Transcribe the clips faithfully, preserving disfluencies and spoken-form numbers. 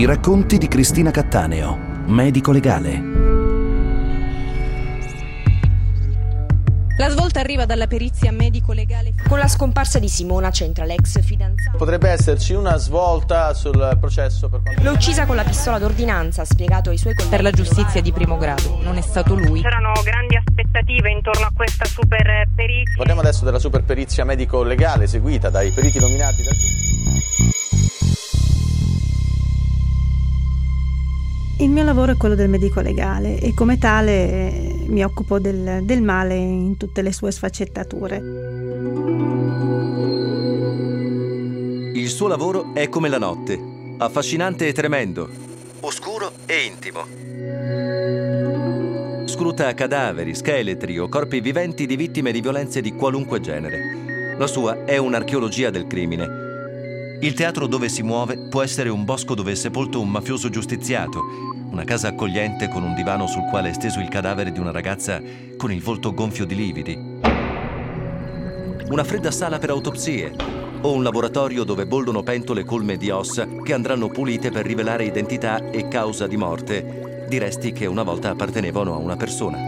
I racconti di Cristina Cattaneo, medico legale. La svolta arriva dalla perizia medico-legale. Con la scomparsa di Simona c'entra l'ex fidanzato. Potrebbe esserci una svolta sul processo per quanto... L'ho uccisa con la pistola d'ordinanza, ha spiegato ai suoi colleghi. Per la giustizia di primo grado, non è stato lui. C'erano grandi aspettative intorno a questa super perizia. Parliamo adesso della super perizia medico-legale eseguita dai periti nominati dal giudice. Il mio lavoro è quello del medico legale e come tale eh, mi occupo del, del male in tutte le sue sfaccettature. Il suo lavoro è come la notte, affascinante e tremendo, oscuro e intimo. Scruta cadaveri, scheletri o corpi viventi di vittime di violenze di qualunque genere. La sua è un'archeologia del crimine. Il teatro dove si muove può essere un bosco dove è sepolto un mafioso giustiziato, una casa accogliente con un divano sul quale è steso il cadavere di una ragazza con il volto gonfio di lividi, una fredda sala per autopsie o un laboratorio dove bollono pentole colme di ossa che andranno pulite per rivelare identità e causa di morte di resti che una volta appartenevano a una persona.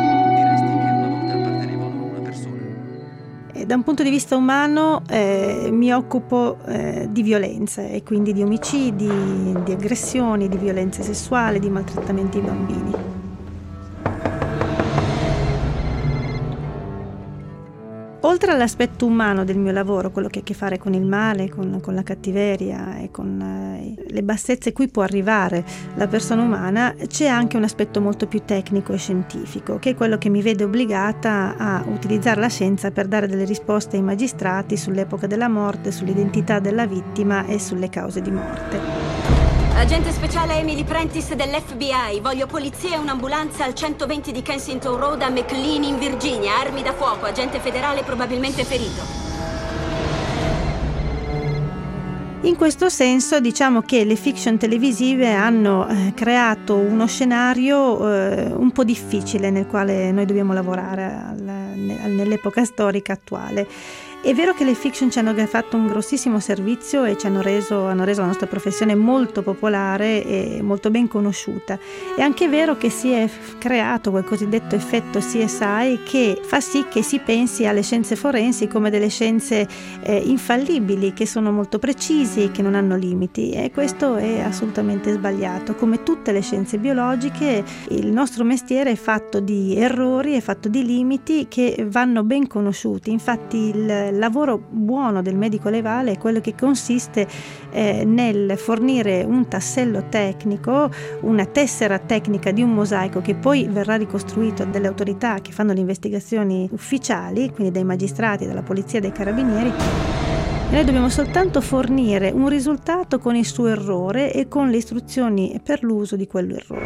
Da un punto di vista umano eh, mi occupo eh, di violenze e quindi di omicidi, di aggressioni, di violenze sessuali, di maltrattamenti ai bambini. Oltre all'aspetto umano del mio lavoro, quello che ha a che fare con il male, con, con la cattiveria e con eh, le bassezze cui può arrivare la persona umana, c'è anche un aspetto molto più tecnico e scientifico, che è quello che mi vede obbligata a utilizzare la scienza per dare delle risposte ai magistrati sull'epoca della morte, sull'identità della vittima e sulle cause di morte. Agente speciale Emily Prentice dell'F B I. Voglio polizia e un'ambulanza al centoventi di Kensington Road a McLean in Virginia. Armi da fuoco, agente federale probabilmente ferito. In questo senso diciamo che le fiction televisive hanno eh, creato uno scenario eh, un po' difficile nel quale noi dobbiamo lavorare al, nell'epoca storica attuale. È vero che le fiction ci hanno fatto un grossissimo servizio e ci hanno reso, hanno reso la nostra professione molto popolare e molto ben conosciuta. È anche vero che si è creato quel cosiddetto effetto C S I che fa sì che si pensi alle scienze forensi come delle scienze eh, infallibili, che sono molto precisi, che non hanno limiti, e questo è assolutamente sbagliato. Come tutte le scienze biologiche, il nostro mestiere è fatto di errori, è fatto di limiti che vanno ben conosciuti. Infatti il Il lavoro buono del medico legale è quello che consiste eh, nel fornire un tassello tecnico, una tessera tecnica di un mosaico che poi verrà ricostruito dalle autorità che fanno le investigazioni ufficiali, quindi dai magistrati, dalla polizia, dai carabinieri. E noi dobbiamo soltanto fornire un risultato con il suo errore e con le istruzioni per l'uso di quell'errore.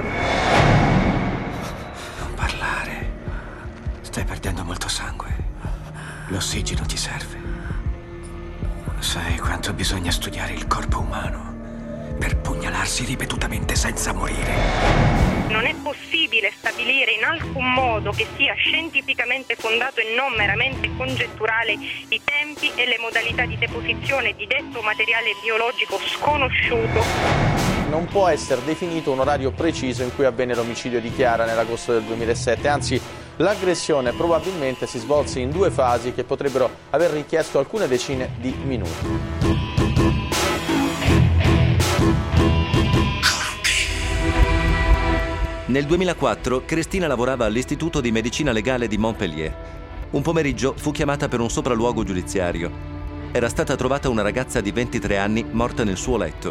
Non parlare. Stai perdendo molto sangue. L'ossigeno ti serve. Sai quanto bisogna studiare il corpo umano per pugnalarsi ripetutamente senza morire? Non è possibile stabilire in alcun modo che sia scientificamente fondato e non meramente congetturale i tempi e le modalità di deposizione di detto materiale biologico sconosciuto. Non può essere definito un orario preciso in cui avvenne l'omicidio di Chiara nell'agosto del duemilasette, anzi l'aggressione probabilmente si svolse in due fasi che potrebbero aver richiesto alcune decine di minuti. Nel duemilaquattro Cristina lavorava all'Istituto di Medicina Legale di Montpellier. Un pomeriggio fu chiamata per un sopralluogo giudiziario. Era stata trovata una ragazza di ventitré anni morta nel suo letto.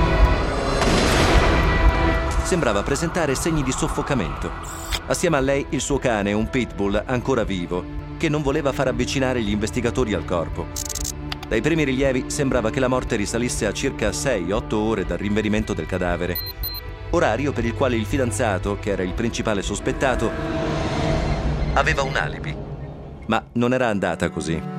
Sembrava presentare segni di soffocamento. Assieme a lei il suo cane, un pitbull ancora vivo, che non voleva far avvicinare gli investigatori al corpo. Dai primi rilievi sembrava che la morte risalisse a circa sei otto ore dal rinvenimento del cadavere, orario per il quale il fidanzato, che era il principale sospettato, aveva un alibi. Ma non era andata così.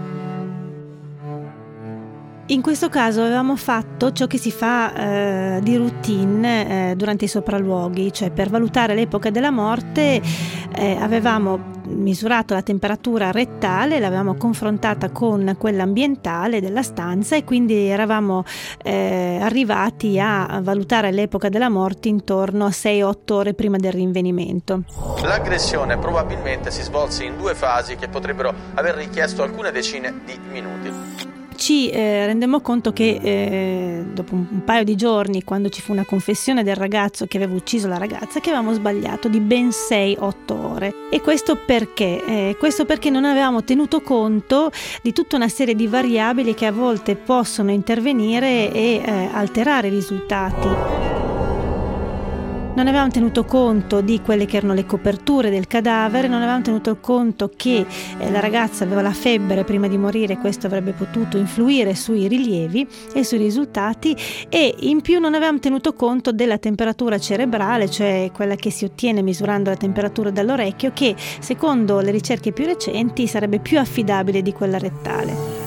In questo caso avevamo fatto ciò che si fa eh, di routine eh, durante i sopralluoghi, cioè per valutare l'epoca della morte eh, avevamo misurato la temperatura rettale, l'avevamo confrontata con quella ambientale della stanza e quindi eravamo eh, arrivati a valutare l'epoca della morte intorno a sei otto ore prima del rinvenimento. L'aggressione probabilmente si svolse in due fasi che potrebbero aver richiesto alcune decine di minuti. Ci eh, rendemmo conto che eh, dopo un, un paio di giorni, quando ci fu una confessione del ragazzo che aveva ucciso la ragazza, che avevamo sbagliato di ben sei otto ore. E questo perché? Eh, questo perché non avevamo tenuto conto di tutta una serie di variabili che a volte possono intervenire e eh, alterare i risultati. Non avevamo tenuto conto di quelle che erano le coperture del cadavere, non avevamo tenuto conto che eh, la ragazza aveva la febbre prima di morire, questo avrebbe potuto influire sui rilievi e sui risultati, e in più non avevamo tenuto conto della temperatura cerebrale, cioè quella che si ottiene misurando la temperatura dall'orecchio, che secondo le ricerche più recenti sarebbe più affidabile di quella rettale.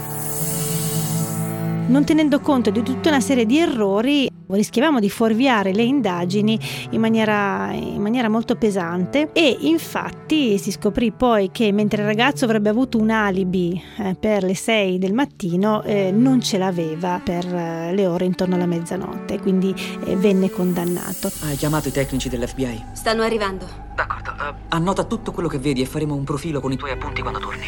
Non tenendo conto di tutta una serie di errori, rischiavamo di fuorviare le indagini in maniera, in maniera molto pesante, e infatti si scoprì poi che mentre il ragazzo avrebbe avuto un alibi eh, per le sei del mattino, eh, non ce l'aveva per eh, le ore intorno alla mezzanotte, quindi eh, venne condannato. Hai chiamato i tecnici dell'F B I? Stanno arrivando. D'accordo, uh, annota tutto quello che vedi e faremo un profilo con i tuoi appunti quando torni.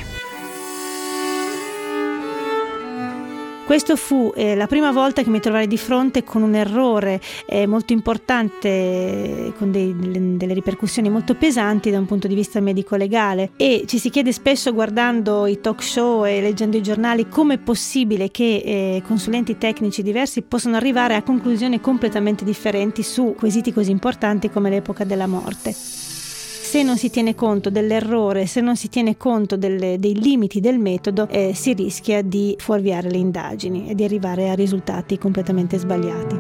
Questo fu eh, la prima volta che mi trovai di fronte con un errore eh, molto importante, con dei, delle ripercussioni molto pesanti da un punto di vista medico-legale, e ci si chiede spesso, guardando i talk show e leggendo i giornali, come è possibile che eh, consulenti tecnici diversi possano arrivare a conclusioni completamente differenti su quesiti così importanti come l'epoca della morte. Se non si tiene conto dell'errore, se non si tiene conto delle, dei limiti del metodo, eh, si rischia di fuorviare le indagini e di arrivare a risultati completamente sbagliati.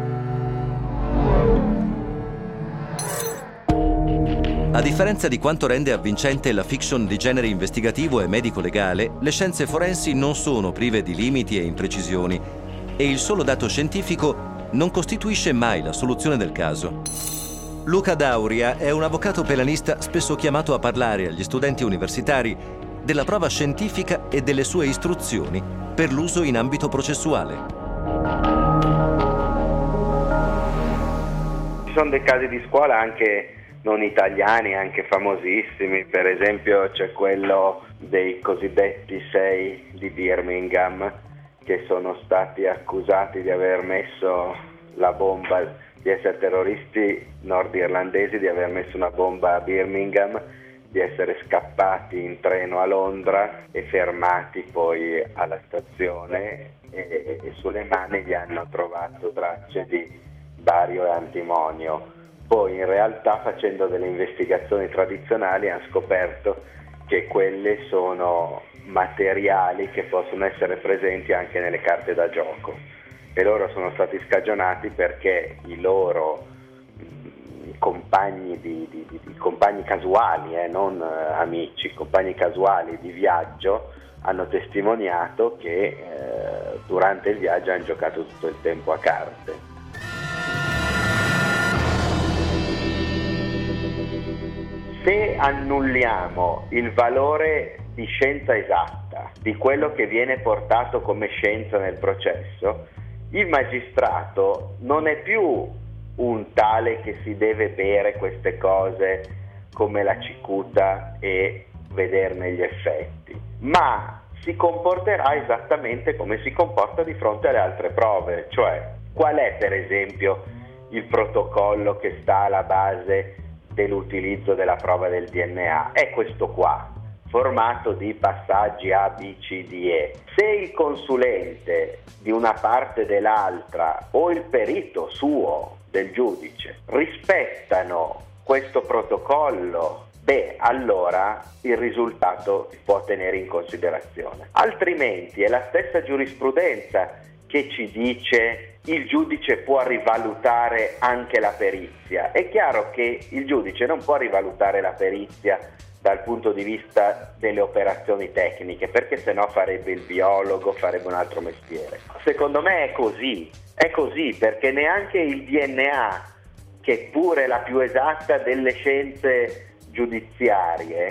A differenza di quanto rende avvincente la fiction di genere investigativo e medico-legale, le scienze forensi non sono prive di limiti e imprecisioni, e il solo dato scientifico non costituisce mai la soluzione del caso. Luca Dauria è un avvocato penalista spesso chiamato a parlare agli studenti universitari della prova scientifica e delle sue istruzioni per l'uso in ambito processuale. Ci sono dei casi di scuola anche non italiani, anche famosissimi, per esempio c'è quello dei cosiddetti sei di Birmingham, che sono stati accusati di aver messo la bomba, di essere terroristi nordirlandesi, di aver messo una bomba a Birmingham, di essere scappati in treno a Londra e fermati poi alla stazione, e, e sulle mani gli hanno trovato tracce di bario e antimonio. Poi in realtà, facendo delle investigazioni tradizionali, hanno scoperto che quelle sono materiali che possono essere presenti anche nelle carte da gioco, e loro sono stati scagionati perché i loro mh, compagni, di, di, di, di compagni casuali, eh, non eh, amici, compagni casuali di viaggio, hanno testimoniato che eh, durante il viaggio hanno giocato tutto il tempo a carte. Se annulliamo il valore di scienza esatta, di quello che viene portato come scienza nel processo, il magistrato non è più un tale che si deve bere queste cose come la cicuta e vederne gli effetti, ma si comporterà esattamente come si comporta di fronte alle altre prove. Cioè, qual è per esempio il protocollo che sta alla base dell'utilizzo della prova del D N A? È questo qua, formato di passaggi A, B, C, D, E. Se il consulente di una parte e dell'altra o il perito suo, del giudice, rispettano questo protocollo, beh, allora il risultato si può tenere in considerazione. Altrimenti è la stessa giurisprudenza che ci dice il giudice può rivalutare anche la perizia. È chiaro che il giudice non può rivalutare la perizia dal punto di vista delle operazioni tecniche, perché sennò farebbe il biologo, farebbe un altro mestiere. Secondo me è così, è così perché neanche il D N A, che è pure la più esatta delle scienze giudiziarie,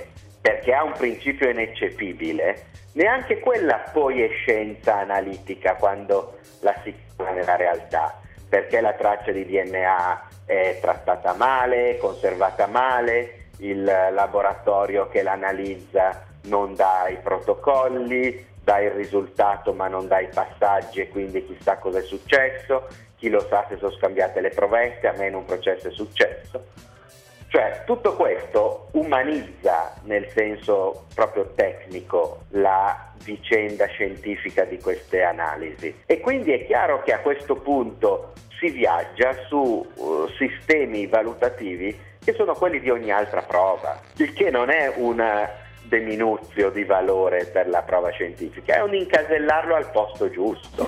perché ha un principio ineccepibile, neanche quella poi è scienza analitica quando la si trova nella realtà, perché la traccia di D N A è trattata male, conservata male, il laboratorio che l'analizza non dà i protocolli, dà il risultato ma non dà i passaggi e quindi chissà cosa è successo, chi lo sa se sono scambiate le provette, a me in un processo è successo. Cioè tutto questo umanizza nel senso proprio tecnico la vicenda scientifica di queste analisi e quindi è chiaro che a questo punto si viaggia su uh, sistemi valutativi che sono quelli di ogni altra prova, il che non è un deminuzio di valore per la prova scientifica, è un incasellarlo al posto giusto.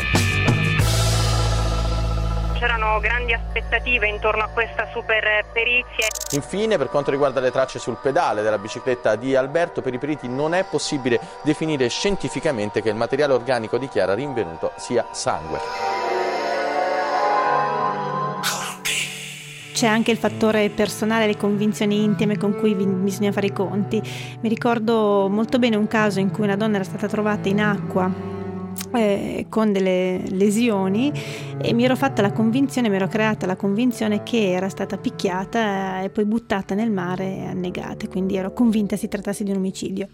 C'erano grandi aspettative intorno a questa super perizia. Infine, per quanto riguarda le tracce sul pedale della bicicletta di Alberto, per i periti non è possibile definire scientificamente che il materiale organico di Chiara rinvenuto sia sangue. C'è anche il fattore personale, le convinzioni intime con cui bisogna fare i conti. Mi ricordo molto bene un caso in cui una donna era stata trovata in acqua eh, con delle lesioni e mi ero fatta la convinzione, mi ero creata la convinzione che era stata picchiata e poi buttata nel mare e annegata, quindi ero convinta si trattasse di un omicidio.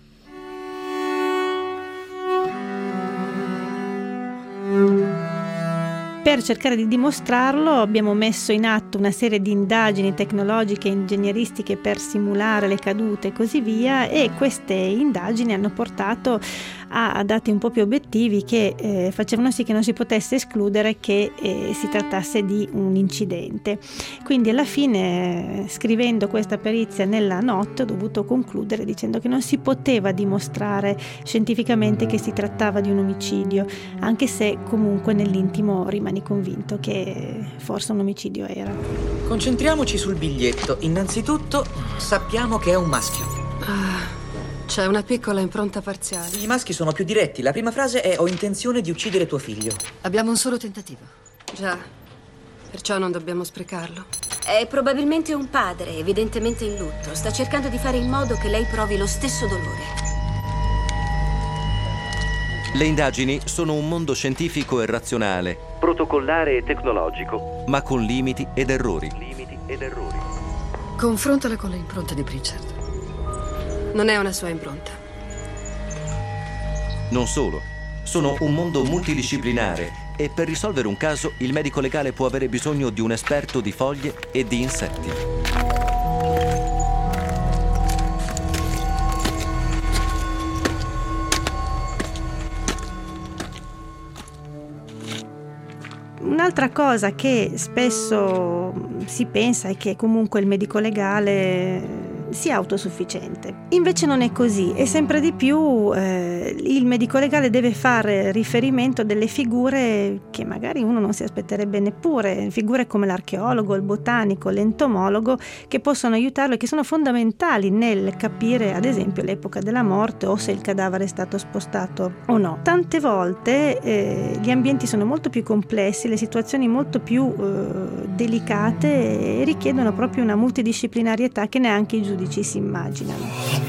Per cercare di dimostrarlo abbiamo messo in atto una serie di indagini tecnologiche e ingegneristiche per simulare le cadute e così via, e queste indagini hanno portato a dati un po' più obiettivi che eh, facevano sì che non si potesse escludere che eh, si trattasse di un incidente. Quindi alla fine, scrivendo questa perizia nella notte, ho dovuto concludere dicendo che non si poteva dimostrare scientificamente che si trattava di un omicidio, anche se comunque nell'intimo rimani convinto che forse un omicidio era. Concentriamoci sul biglietto. Innanzitutto sappiamo che è un maschio. Ah. C'è una piccola impronta parziale. I maschi sono più diretti. La prima frase è: ho intenzione di uccidere tuo figlio. Abbiamo un solo tentativo. Già, perciò non dobbiamo sprecarlo. È probabilmente un padre, evidentemente in lutto. Sta cercando di fare in modo che lei provi lo stesso dolore. Le indagini sono un mondo scientifico e razionale, protocollare e tecnologico, ma con limiti ed errori. Limiti ed errori. Confrontala con le impronte di Pritchard. Non è una sua impronta. Non solo, sono un mondo multidisciplinare e per risolvere un caso il medico legale può avere bisogno di un esperto di foglie e di insetti. Un'altra cosa che spesso si pensa è che comunque il medico legale sia autosufficiente. Invece non è così, e sempre di più eh, il medico legale deve fare riferimento a delle figure che magari uno non si aspetterebbe neppure, figure come l'archeologo, il botanico, l'entomologo, che possono aiutarlo e che sono fondamentali nel capire ad esempio l'epoca della morte o se il cadavere è stato spostato o no. Tante volte eh, gli ambienti sono molto più complessi, le situazioni molto più eh, delicate e richiedono proprio una multidisciplinarietà che neanche i giudici si immaginano.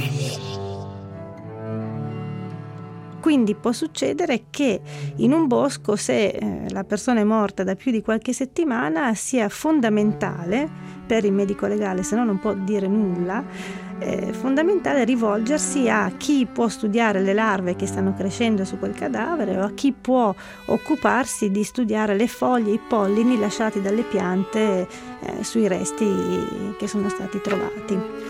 Quindi può succedere che in un bosco, se eh, la persona è morta da più di qualche settimana, sia fondamentale per il medico legale, se no non può dire nulla, è fondamentale rivolgersi a chi può studiare le larve che stanno crescendo su quel cadavere o a chi può occuparsi di studiare le foglie, i pollini lasciati dalle piante eh, sui resti che sono stati trovati.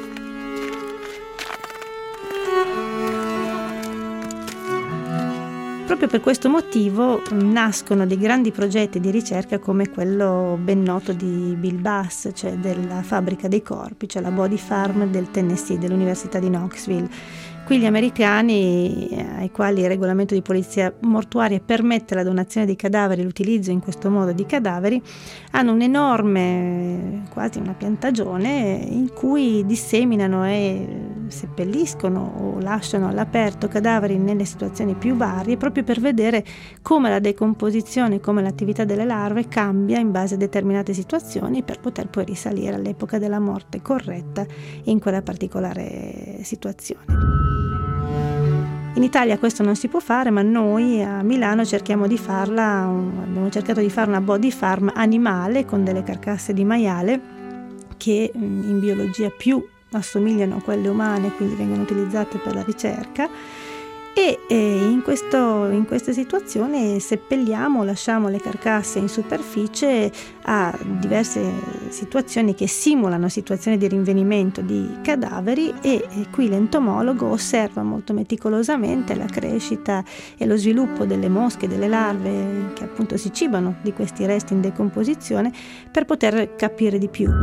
Proprio per questo motivo nascono dei grandi progetti di ricerca come quello ben noto di Bill Bass, cioè della fabbrica dei corpi, cioè la Body Farm del Tennessee, dell'Università di Knoxville. Qui gli americani, ai quali il regolamento di polizia mortuaria permette la donazione di cadaveri e l'utilizzo in questo modo di cadaveri, hanno un enorme, quasi una piantagione, in cui disseminano e seppelliscono o lasciano all'aperto cadaveri nelle situazioni più varie, proprio per vedere come la decomposizione, come l'attività delle larve cambia in base a determinate situazioni, per poter poi risalire all'epoca della morte corretta in quella particolare situazione. In Italia questo non si può fare, ma noi a Milano cerchiamo di farla, abbiamo cercato di fare una body farm animale con delle carcasse di maiale che in biologia più assomigliano a quelle umane, quindi vengono utilizzate per la ricerca. E eh, in, questo, in questa situazione seppelliamo, lasciamo le carcasse in superficie a diverse situazioni che simulano situazioni di rinvenimento di cadaveri e, e qui l'entomologo osserva molto meticolosamente la crescita e lo sviluppo delle mosche, delle larve che appunto si cibano di questi resti in decomposizione, per poter capire di più.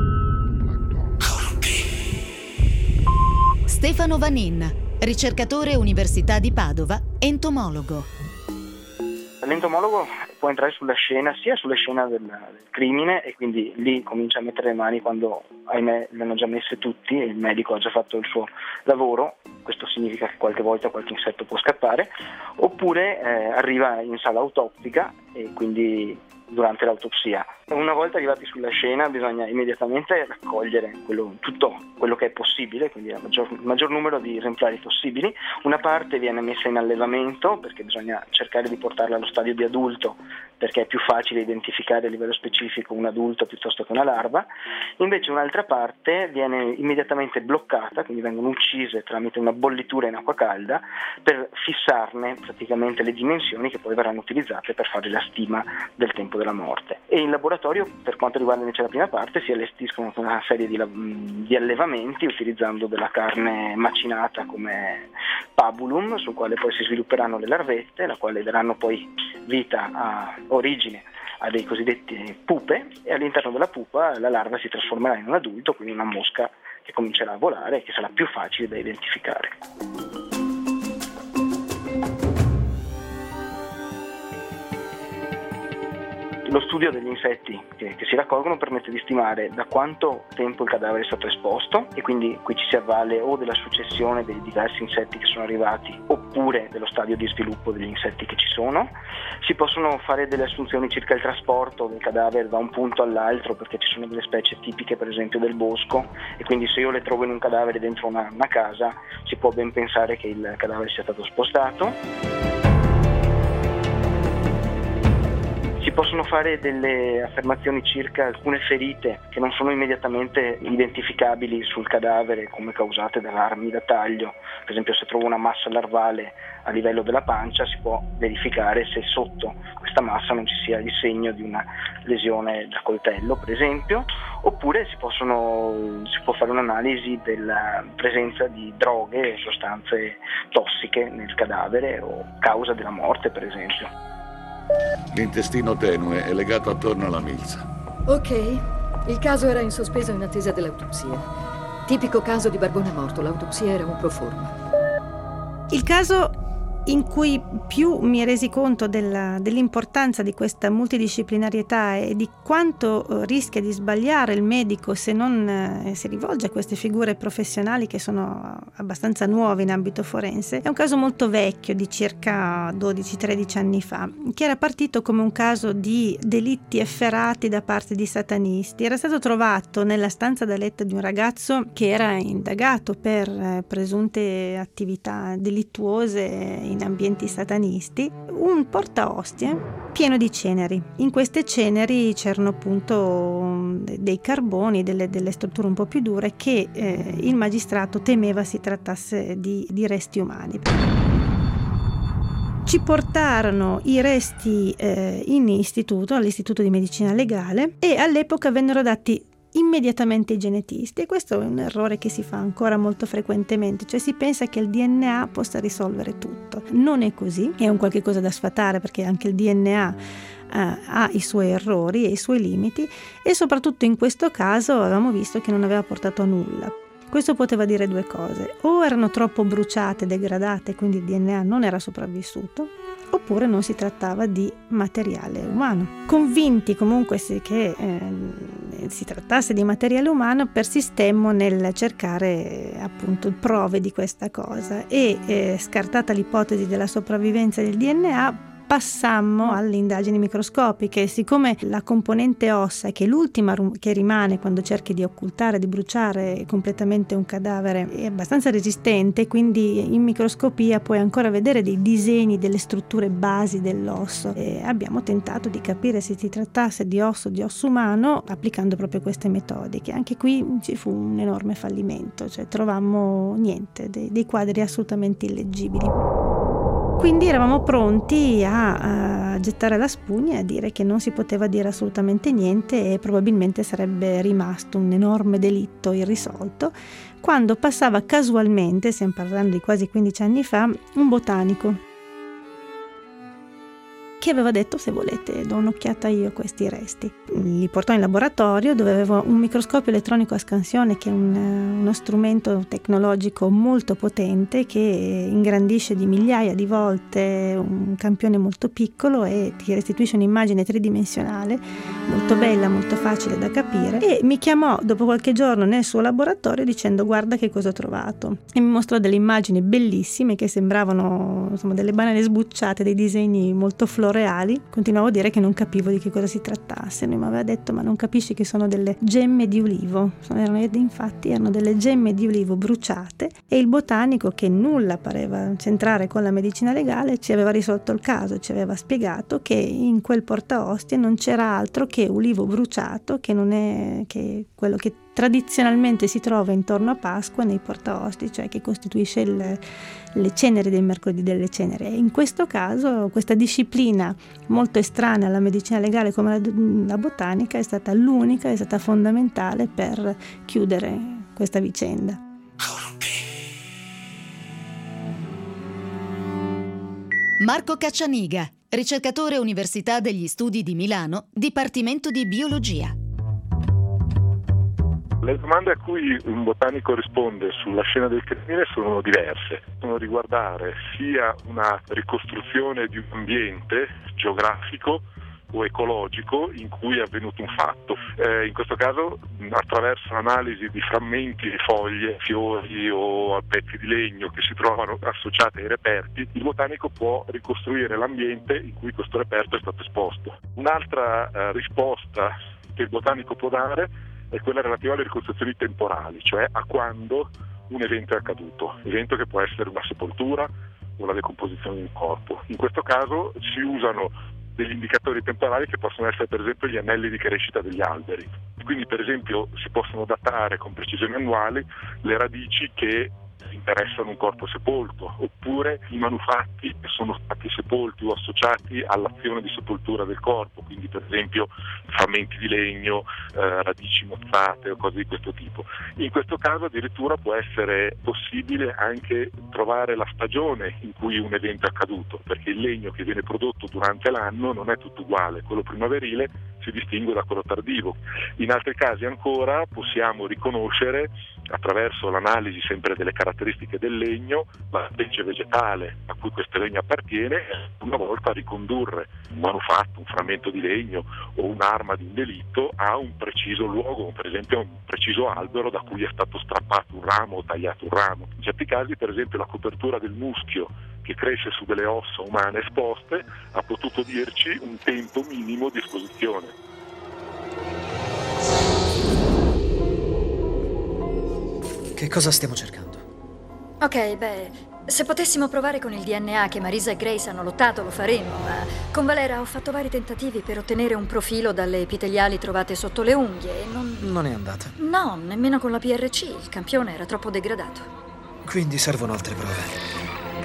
Stefano Vanin, ricercatore Università di Padova, entomologo. L'entomologo può entrare sulla scena, sia sulla scena del, del crimine, e quindi lì comincia a mettere le mani quando, ahimè, le hanno già messe tutti e il medico ha già fatto il suo lavoro. Questo significa che qualche volta qualche insetto può scappare, oppure eh, arriva in sala autoptica e quindi durante l'autopsia. Una volta arrivati sulla scena bisogna immediatamente raccogliere quello, tutto quello che è possibile, quindi il maggior, il maggior numero di esemplari possibili. Una parte viene messa in allevamento perché bisogna cercare di portarla allo stadio di adulto, perché è più facile identificare a livello specifico un adulto piuttosto che una larva. Invece un'altra parte viene immediatamente bloccata, quindi vengono uccise tramite una bollitura in acqua calda per fissarne praticamente le dimensioni che poi verranno utilizzate per fare la stima del tempo della morte. E in laboratorio, per quanto riguarda invece la prima parte, si allestiscono una serie di, di allevamenti utilizzando della carne macinata come pabulum, sul quale poi si svilupperanno le larvette, la quale daranno poi vita a origine a dei cosiddetti pupe, e all'interno della pupa la larva si trasformerà in un adulto, quindi una mosca che comincerà a volare e che sarà più facile da identificare. Lo studio degli insetti che, che si raccolgono permette di stimare da quanto tempo il cadavere è stato esposto, e quindi qui ci si avvale o della successione dei diversi insetti che sono arrivati oppure dello stadio di sviluppo degli insetti che ci sono. Si possono fare delle assunzioni circa il trasporto del cadavere da un punto all'altro, perché ci sono delle specie tipiche per esempio del bosco, e quindi se io le trovo in un cadavere dentro una, una casa si può ben pensare che il cadavere sia stato spostato. Si possono fare delle affermazioni circa alcune ferite che non sono immediatamente identificabili sul cadavere come causate da armi da taglio. Per esempio, se trovo una massa larvale a livello della pancia si può verificare se sotto questa massa non ci sia il segno di una lesione da coltello, per esempio, oppure si, possono, si può fare un'analisi della presenza di droghe e sostanze tossiche nel cadavere o causa della morte, per esempio. L'intestino tenue è legato attorno alla milza. Ok, il caso era in sospeso in attesa dell'autopsia. Tipico caso di barbone morto, l'autopsia era un proforma. Il caso in cui più mi resi conto della, dell'importanza di questa multidisciplinarietà e di quanto eh, rischia di sbagliare il medico se non eh, si rivolge a queste figure professionali che sono abbastanza nuove in ambito forense, è un caso molto vecchio di circa dodici tredici anni fa, che era partito come un caso di delitti efferati da parte di satanisti. Era stato trovato nella stanza da letto di un ragazzo che era indagato per eh, presunte attività delittuose in ambienti satanisti, un portaostie pieno di ceneri. In queste ceneri c'erano appunto dei carboni, delle, delle strutture un po' più dure che eh, il magistrato temeva si trattasse di, di resti umani. Ci portarono i resti eh, in istituto, all'istituto di medicina legale, e all'epoca vennero dati immediatamente i genetisti, e questo è un errore che si fa ancora molto frequentemente, cioè si pensa che il D N A possa risolvere tutto. Non è così, è un qualche cosa da sfatare, perché anche il D N A eh, ha i suoi errori e i suoi limiti, e soprattutto in questo caso avevamo visto che non aveva portato a nulla. Questo poteva dire due cose: o erano troppo bruciate, degradate, quindi il D N A non era sopravvissuto, oppure non si trattava di materiale umano. Convinti comunque sì che eh, si trattasse di materiale umano, persistemmo nel cercare appunto prove di questa cosa e eh, scartata l'ipotesi della sopravvivenza del D N A, passammo alle indagini microscopiche. Siccome la componente ossa, che è l'ultima che rimane quando cerchi di occultare, di bruciare completamente un cadavere, è abbastanza resistente, quindi in microscopia puoi ancora vedere dei disegni delle strutture basi dell'osso, e abbiamo tentato di capire se si trattasse di osso di osso umano applicando proprio queste metodiche. Anche qui ci fu un enorme fallimento, cioè trovammo niente, dei, dei quadri assolutamente illeggibili. Quindi eravamo pronti a, a gettare la spugna e a dire che non si poteva dire assolutamente niente e probabilmente sarebbe rimasto un enorme delitto irrisolto, quando passava casualmente, stiamo parlando di quasi quindici anni fa, un botanico che aveva detto: se volete do un'occhiata io a questi resti. Li portò in laboratorio, dove aveva un microscopio elettronico a scansione, che è un, uno strumento tecnologico molto potente che ingrandisce di migliaia di volte un campione molto piccolo e ti restituisce un'immagine tridimensionale molto bella, molto facile da capire. E mi chiamò dopo qualche giorno nel suo laboratorio dicendo: guarda che cosa ho trovato, e mi mostrò delle immagini bellissime che sembravano, insomma, delle banane sbucciate, dei disegni molto florali. Continuavo a dire che non capivo di che cosa si trattasse. Lui mi aveva detto: ma non capisci che sono delle gemme di ulivo? Erano, infatti erano delle gemme di ulivo bruciate, e il botanico, che nulla pareva c'entrare con la medicina legale, ci aveva risolto il caso, ci aveva spiegato che in quel portaostie non c'era altro che ulivo bruciato, che non è che quello che tradizionalmente si trova intorno a Pasqua nei portaosti, cioè che costituisce il, le ceneri del mercoledì delle ceneri. E in questo caso questa disciplina molto estranea alla medicina legale come la, la botanica è stata l'unica, è stata fondamentale per chiudere questa vicenda. Marco Caccianiga, ricercatore Università degli Studi di Milano, Dipartimento di Biologia. Le domande a cui un botanico risponde sulla scena del crimine sono diverse. Possono riguardare sia una ricostruzione di un ambiente geografico o ecologico in cui è avvenuto un fatto. Eh, in questo caso, attraverso l'analisi di frammenti di foglie, fiori o pezzi di legno che si trovano associati ai reperti, il botanico può ricostruire l'ambiente in cui questo reperto è stato esposto. Un'altra eh, risposta che il botanico può dare è quella relativa alle ricostruzioni temporali, cioè a quando un evento è accaduto, evento che può essere una sepoltura o la decomposizione di un corpo. In questo caso si usano degli indicatori temporali che possono essere per esempio gli anelli di crescita degli alberi. Quindi per esempio si possono datare con precisioni annuali le radici che interessano un corpo sepolto, oppure i manufatti che sono stati sepolti o associati all'azione di sepoltura del corpo, quindi per esempio frammenti di legno, eh, radici mozzate o cose di questo tipo. In questo caso addirittura può essere possibile anche trovare la stagione in cui un evento è accaduto, perché il legno che viene prodotto durante l'anno non è tutto uguale, quello primaverile si distingue da quello tardivo. In altri casi ancora possiamo riconoscere, attraverso l'analisi sempre delle caratteristiche del legno, la specie vegetale a cui questo legno appartiene, e una volta ricondurre un manufatto, un frammento di legno o un'arma di un delitto a un preciso luogo, per esempio a un preciso albero da cui è stato strappato un ramo o tagliato un ramo. In certi casi, per esempio, la copertura del muschio che cresce su delle ossa umane esposte ha potuto dirci un tempo minimo di esposizione. Che cosa stiamo cercando? Ok, beh, se potessimo provare con il D N A che Marisa e Grace hanno lottato, lo faremmo, ma con Valera ho fatto vari tentativi per ottenere un profilo dalle epiteliali trovate sotto le unghie e non... Non è andata. No, nemmeno con la P R C, il campione era troppo degradato. Quindi servono altre prove.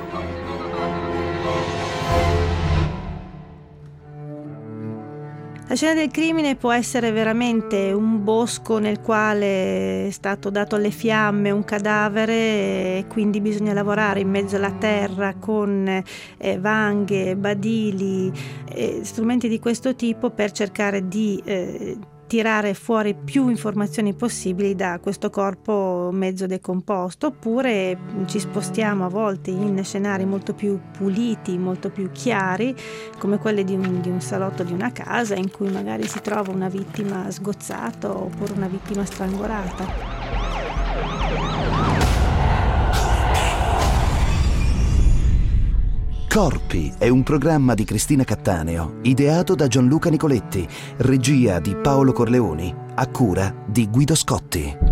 La scena del crimine può essere veramente un bosco nel quale è stato dato alle fiamme un cadavere e quindi bisogna lavorare in mezzo alla terra con eh, vanghe, badili, eh, strumenti di questo tipo per cercare di eh, tirare fuori più informazioni possibili da questo corpo mezzo decomposto, oppure ci spostiamo a volte in scenari molto più puliti, molto più chiari, come quelli di un, di un salotto di una casa in cui magari si trova una vittima sgozzata oppure una vittima strangolata. Corpi è un programma di Cristina Cattaneo, ideato da Gianluca Nicoletti, regia di Paolo Corleoni, a cura di Guido Scotti.